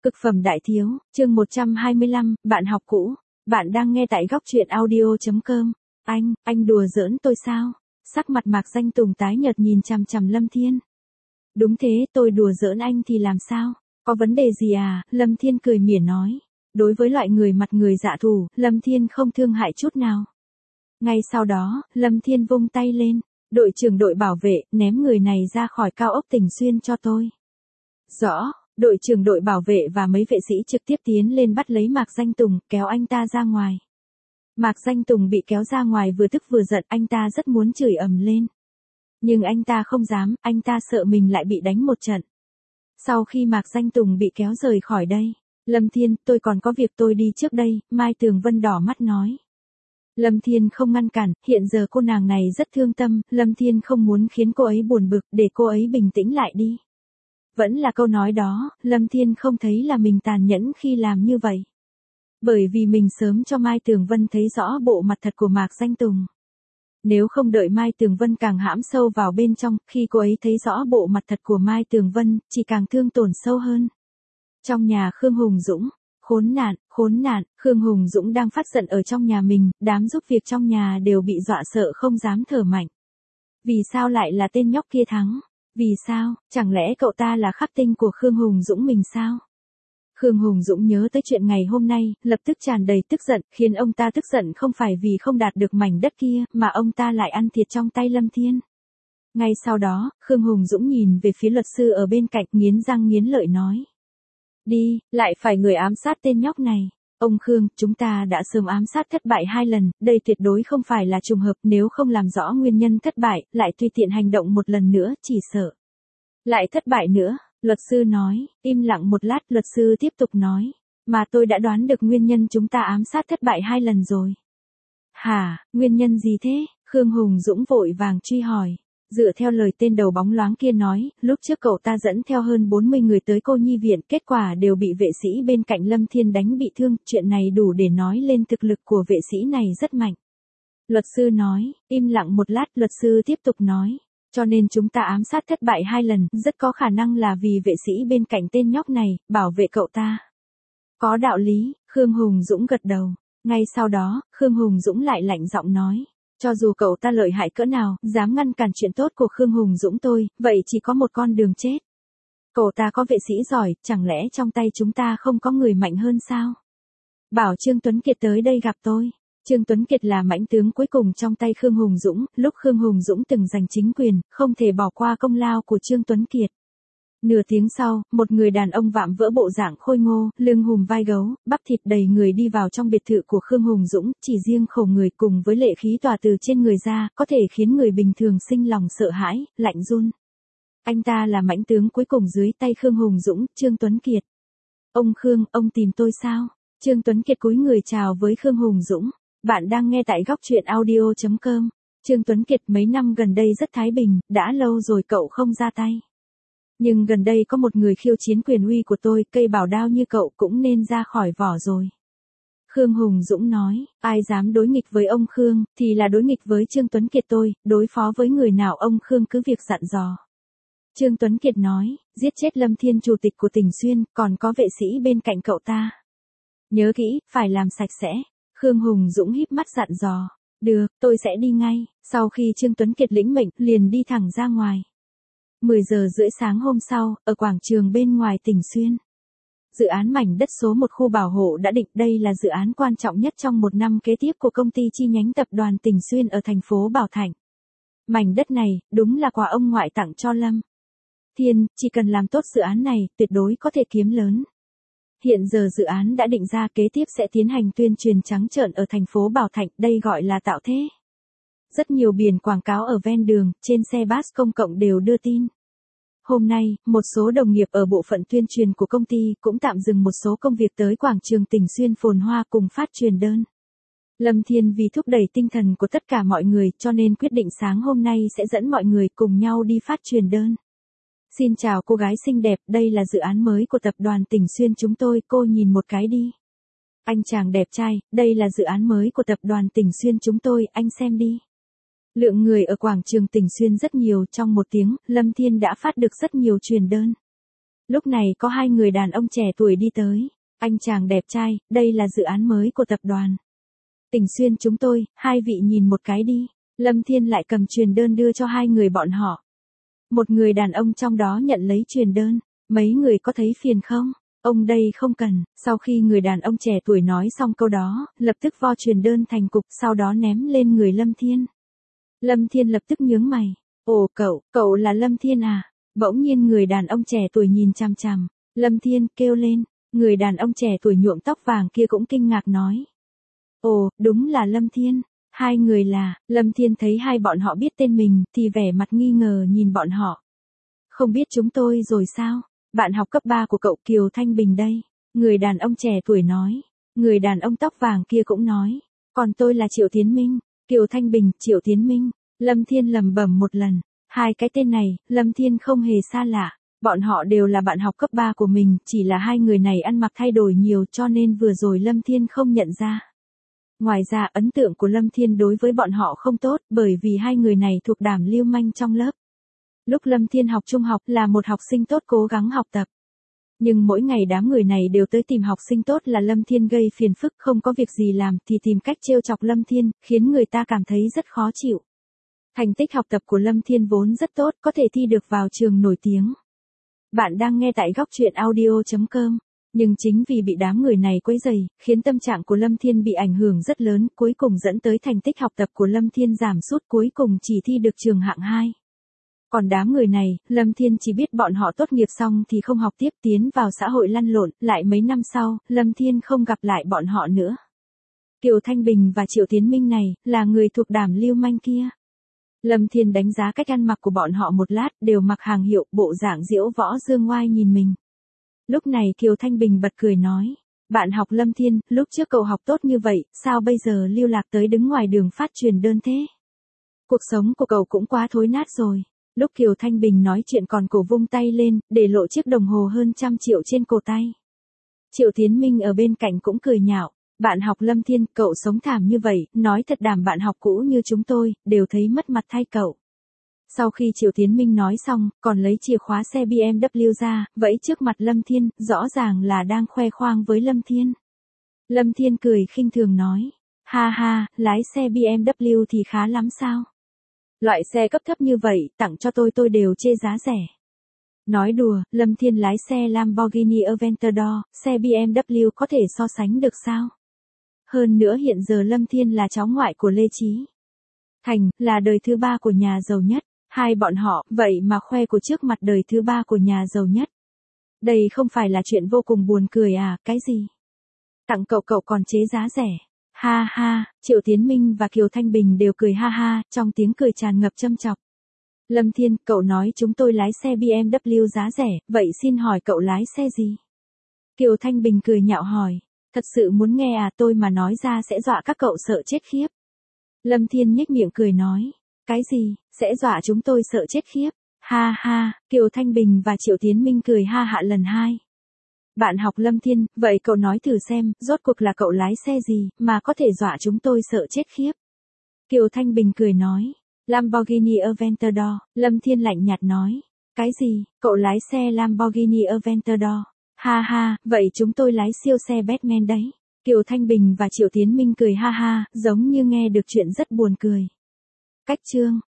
Cực phẩm đại thiếu, chương 125, bạn học cũ. Bạn đang nghe tại góc truyện audio.com. Anh đùa giỡn tôi sao? Sắc mặt Mạc Danh Tùng tái nhợt nhìn chằm chằm Lâm Thiên. Đúng thế, tôi đùa giỡn anh thì làm sao? Có vấn đề gì à? Lâm Thiên cười mỉa nói. Đối với loại người mặt người dạ thù, Lâm Thiên không thương hại chút nào. Ngay sau đó, Lâm Thiên vung tay lên. Đội trưởng đội bảo vệ, ném người này ra khỏi cao ốc Tỉnh Xuyên cho tôi. Rõ. Đội trưởng đội bảo vệ và mấy vệ sĩ trực tiếp tiến lên bắt lấy Mạc Danh Tùng, kéo anh ta ra ngoài. Mạc Danh Tùng bị kéo ra ngoài vừa tức vừa giận, anh ta rất muốn chửi ầm lên. Nhưng anh ta không dám, anh ta sợ mình lại bị đánh một trận. Sau khi Mạc Danh Tùng bị kéo rời khỏi đây, Lâm Thiên, tôi còn có việc tôi đi trước đây, Mai Tường Vân đỏ mắt nói. Lâm Thiên không ngăn cản, hiện giờ cô nàng này rất thương tâm, Lâm Thiên không muốn khiến cô ấy buồn bực, để cô ấy bình tĩnh lại đi. Vẫn là câu nói đó, Lâm Thiên không thấy là mình tàn nhẫn khi làm như vậy. Bởi vì mình sớm cho Mai Tường Vân thấy rõ bộ mặt thật của Mạc Danh Tùng. Nếu không đợi Mai Tường Vân càng hãm sâu vào bên trong, khi cô ấy thấy rõ bộ mặt thật của Mai Tường Vân, chỉ càng thương tổn sâu hơn. Trong nhà Khương Hùng Dũng, khốn nạn, Khương Hùng Dũng đang phát giận ở trong nhà mình, đám giúp việc trong nhà đều bị dọa sợ không dám thở mạnh. Vì sao lại là tên nhóc kia thắng? Vì sao, chẳng lẽ cậu ta là khắc tinh của Khương Hùng Dũng mình sao? Khương Hùng Dũng nhớ tới chuyện ngày hôm nay, lập tức tràn đầy tức giận, khiến ông ta tức giận không phải vì không đạt được mảnh đất kia, mà ông ta lại ăn thiệt trong tay Lâm Thiên. Ngay sau đó, Khương Hùng Dũng nhìn về phía luật sư ở bên cạnh, nghiến răng nghiến lợi nói. Đi, lại phải người ám sát tên nhóc này. Ông Khương, chúng ta đã sớm ám sát thất bại 2 lần, đây tuyệt đối không phải là trùng hợp, nếu không làm rõ nguyên nhân thất bại, lại tùy tiện hành động một lần nữa, chỉ sợ lại thất bại nữa, luật sư nói. Im lặng một lát, luật sư tiếp tục nói. Mà tôi đã đoán được nguyên nhân chúng ta ám sát thất bại 2 lần rồi. Hả, nguyên nhân gì thế? Khương Hùng Dũng vội vàng truy hỏi. Dựa theo lời tên đầu bóng loáng kia nói, lúc trước cậu ta dẫn theo hơn 40 người tới cô nhi viện, kết quả đều bị vệ sĩ bên cạnh Lâm Thiên đánh bị thương, chuyện này đủ để nói lên thực lực của vệ sĩ này rất mạnh. Luật sư nói. Im lặng một lát, luật sư tiếp tục nói. Cho nên chúng ta ám sát thất bại 2 lần, rất có khả năng là vì vệ sĩ bên cạnh tên nhóc này, bảo vệ cậu ta. Có đạo lý, Khương Hùng Dũng gật đầu. Ngay sau đó, Khương Hùng Dũng lại lạnh giọng nói. Cho dù cậu ta lợi hại cỡ nào, dám ngăn cản chuyện tốt của Khương Hùng Dũng tôi, vậy chỉ có một con đường chết. Cậu ta có vệ sĩ giỏi, chẳng lẽ trong tay chúng ta không có người mạnh hơn sao? Bảo Trương Tuấn Kiệt tới đây gặp tôi. Trương Tuấn Kiệt là mãnh tướng cuối cùng trong tay Khương Hùng Dũng, lúc Khương Hùng Dũng từng giành chính quyền, không thể bỏ qua công lao của Trương Tuấn Kiệt. Nửa tiếng sau, một người đàn ông vạm vỡ bộ dạng khôi ngô, lưng hùm vai gấu, bắp thịt đầy người đi vào trong biệt thự của Khương Hùng Dũng, chỉ riêng khẩu người cùng với lệ khí tỏa từ trên người ra, có thể khiến người bình thường sinh lòng sợ hãi, lạnh run. Anh ta là mãnh tướng cuối cùng dưới tay Khương Hùng Dũng, Trương Tuấn Kiệt. Ông Khương, ông tìm tôi sao? Trương Tuấn Kiệt cúi người chào với Khương Hùng Dũng. Bạn đang nghe tại góc truyện audio.com. Trương Tuấn Kiệt mấy năm gần đây rất thái bình, đã lâu rồi cậu không ra tay. Nhưng gần đây có một người khiêu chiến quyền uy của tôi, cây bảo đao như cậu cũng nên ra khỏi vỏ rồi. Khương Hùng Dũng nói, ai dám đối nghịch với ông Khương, thì là đối nghịch với Trương Tuấn Kiệt tôi, đối phó với người nào ông Khương cứ việc dặn dò. Trương Tuấn Kiệt nói, giết chết Lâm Thiên chủ tịch của Tỉnh Xuyên, còn có vệ sĩ bên cạnh cậu ta. Nhớ kỹ, phải làm sạch sẽ. Khương Hùng Dũng híp mắt dặn dò. Được, tôi sẽ đi ngay. Sau khi Trương Tuấn Kiệt lĩnh mệnh, liền đi thẳng ra ngoài. 10 giờ rưỡi sáng hôm sau, ở quảng trường bên ngoài Tỉnh Xuyên. Dự án mảnh đất số 1 khu bảo hộ đã định, đây là dự án quan trọng nhất trong 1 năm kế tiếp của công ty chi nhánh tập đoàn Tỉnh Xuyên ở thành phố Bảo Thạnh. Mảnh đất này, đúng là quà ông ngoại tặng cho Lâm Thiên, chỉ cần làm tốt dự án này, tuyệt đối có thể kiếm lớn. Hiện giờ dự án đã định ra, kế tiếp sẽ tiến hành tuyên truyền trắng trợn ở thành phố Bảo Thạnh, đây gọi là tạo thế. Rất nhiều biển quảng cáo ở ven đường, trên xe bus công cộng đều đưa tin. Hôm nay, một số đồng nghiệp ở bộ phận tuyên truyền của công ty cũng tạm dừng một số công việc tới quảng trường Tỉnh Xuyên phồn hoa cùng phát truyền đơn. Lâm Thiên vì thúc đẩy tinh thần của tất cả mọi người cho nên quyết định sáng hôm nay sẽ dẫn mọi người cùng nhau đi phát truyền đơn. Xin chào cô gái xinh đẹp, đây là dự án mới của tập đoàn Tỉnh Xuyên chúng tôi, cô nhìn một cái đi. Anh chàng đẹp trai, đây là dự án mới của tập đoàn Tỉnh Xuyên chúng tôi, anh xem đi. Lượng người ở quảng trường Tỉnh Xuyên rất nhiều, trong 1 tiếng, Lâm Thiên đã phát được rất nhiều truyền đơn. Lúc này có hai người đàn ông trẻ tuổi đi tới. Anh chàng đẹp trai, đây là dự án mới của tập đoàn Tỉnh Xuyên chúng tôi, hai vị nhìn một cái đi. Lâm Thiên lại cầm truyền đơn đưa cho hai người bọn họ. Một người đàn ông trong đó nhận lấy truyền đơn. Mấy người có thấy phiền không? Ông đây không cần. Sau khi người đàn ông trẻ tuổi nói xong câu đó, lập tức vo truyền đơn thành cục, sau đó ném lên người Lâm Thiên. Lâm Thiên lập tức nhướng mày. Ồ cậu là Lâm Thiên à? Bỗng nhiên người đàn ông trẻ tuổi nhìn chằm chằm. Lâm Thiên kêu lên. Người đàn ông trẻ tuổi nhuộm tóc vàng kia cũng kinh ngạc nói. Ồ, đúng là Lâm Thiên. Hai người là, Lâm Thiên thấy hai bọn họ biết tên mình, thì vẻ mặt nghi ngờ nhìn bọn họ. Không biết chúng tôi rồi sao? Bạn học cấp 3 của cậu Kiều Thanh Bình đây. Người đàn ông trẻ tuổi nói. Người đàn ông tóc vàng kia cũng nói. Còn tôi là Triệu Tiến Minh. Kiều Thanh Bình, Triệu Tiến Minh. Lâm Thiên lẩm bẩm một lần. Hai cái tên này, Lâm Thiên không hề xa lạ. Bọn họ đều là bạn học cấp 3 của mình, chỉ là hai người này ăn mặc thay đổi nhiều cho nên vừa rồi Lâm Thiên không nhận ra. Ngoài ra ấn tượng của Lâm Thiên đối với bọn họ không tốt bởi vì hai người này thuộc đám lưu manh trong lớp. Lúc Lâm Thiên học trung học là một học sinh tốt cố gắng học tập. Nhưng mỗi ngày đám người này đều tới tìm học sinh tốt là Lâm Thiên gây phiền phức không có việc gì làm thì tìm cách trêu chọc Lâm Thiên, khiến người ta cảm thấy rất khó chịu. Thành tích học tập của Lâm Thiên vốn rất tốt, có thể thi được vào trường nổi tiếng. Bạn đang nghe tại góc truyện audio.com. Nhưng chính vì bị đám người này quấy rầy, khiến tâm trạng của Lâm Thiên bị ảnh hưởng rất lớn, cuối cùng dẫn tới thành tích học tập của Lâm Thiên giảm sút, cuối cùng chỉ thi được trường hạng 2. Còn đám người này, Lâm Thiên chỉ biết bọn họ tốt nghiệp xong thì không học tiếp tiến vào xã hội lăn lộn, lại mấy năm sau, Lâm Thiên không gặp lại bọn họ nữa. Kiều Thanh Bình và Triệu Tiến Minh này, là người thuộc đám lưu manh kia. Lâm Thiên đánh giá cách ăn mặc của bọn họ một lát, đều mặc hàng hiệu, bộ dạng diễu võ dương ngoai nhìn mình. Lúc này Kiều Thanh Bình bật cười nói. Bạn học Lâm Thiên, lúc trước cậu học tốt như vậy, sao bây giờ lưu lạc tới đứng ngoài đường phát truyền đơn thế? Cuộc sống của cậu cũng quá thối nát rồi. Lúc Kiều Thanh Bình nói chuyện còn cổ vung tay lên, để lộ chiếc đồng hồ hơn 100 triệu trên cổ tay. Triệu Tiến Minh ở bên cạnh cũng cười nhạo. Bạn học Lâm Thiên, cậu sống thảm như vậy, nói thật đảm bạn học cũ như chúng tôi, đều thấy mất mặt thay cậu. Sau khi Triệu Tiến Minh nói xong, còn lấy chìa khóa xe BMW ra, vẫy trước mặt Lâm Thiên, rõ ràng là đang khoe khoang với Lâm Thiên. Lâm Thiên cười khinh thường nói. Ha ha, lái xe BMW thì khá lắm sao? Loại xe cấp thấp như vậy, tặng cho tôi đều chê giá rẻ. Nói đùa, Lâm Thiên lái xe Lamborghini Aventador, xe BMW có thể so sánh được sao? Hơn nữa hiện giờ Lâm Thiên là cháu ngoại của Lê Chí Thành, là đời thứ 3 của nhà giàu nhất. Hai bọn họ, vậy mà khoe của trước mặt đời thứ 3 của nhà giàu nhất. Đây không phải là chuyện vô cùng buồn cười à, cái gì? Tặng cậu còn chế giá rẻ. Ha ha, Triệu Tiến Minh và Kiều Thanh Bình đều cười ha ha, trong tiếng cười tràn ngập châm chọc. Lâm Thiên, cậu nói chúng tôi lái xe BMW giá rẻ, vậy xin hỏi cậu lái xe gì? Kiều Thanh Bình cười nhạo hỏi. Thật sự muốn nghe à, tôi mà nói ra sẽ dọa các cậu sợ chết khiếp. Lâm Thiên nhếch miệng cười nói. Cái gì, sẽ dọa chúng tôi sợ chết khiếp? Ha ha, Kiều Thanh Bình và Triệu Tiến Minh cười ha hạ lần hai. Bạn học Lâm Thiên, vậy cậu nói thử xem, rốt cuộc là cậu lái xe gì, mà có thể dọa chúng tôi sợ chết khiếp? Kiều Thanh Bình cười nói. Lamborghini Aventador, Lâm Thiên lạnh nhạt nói. Cái gì, cậu lái xe Lamborghini Aventador? Ha ha, vậy chúng tôi lái siêu xe Batman đấy. Kiều Thanh Bình và Triệu Tiến Minh cười ha ha, giống như nghe được chuyện rất buồn cười. Cách chương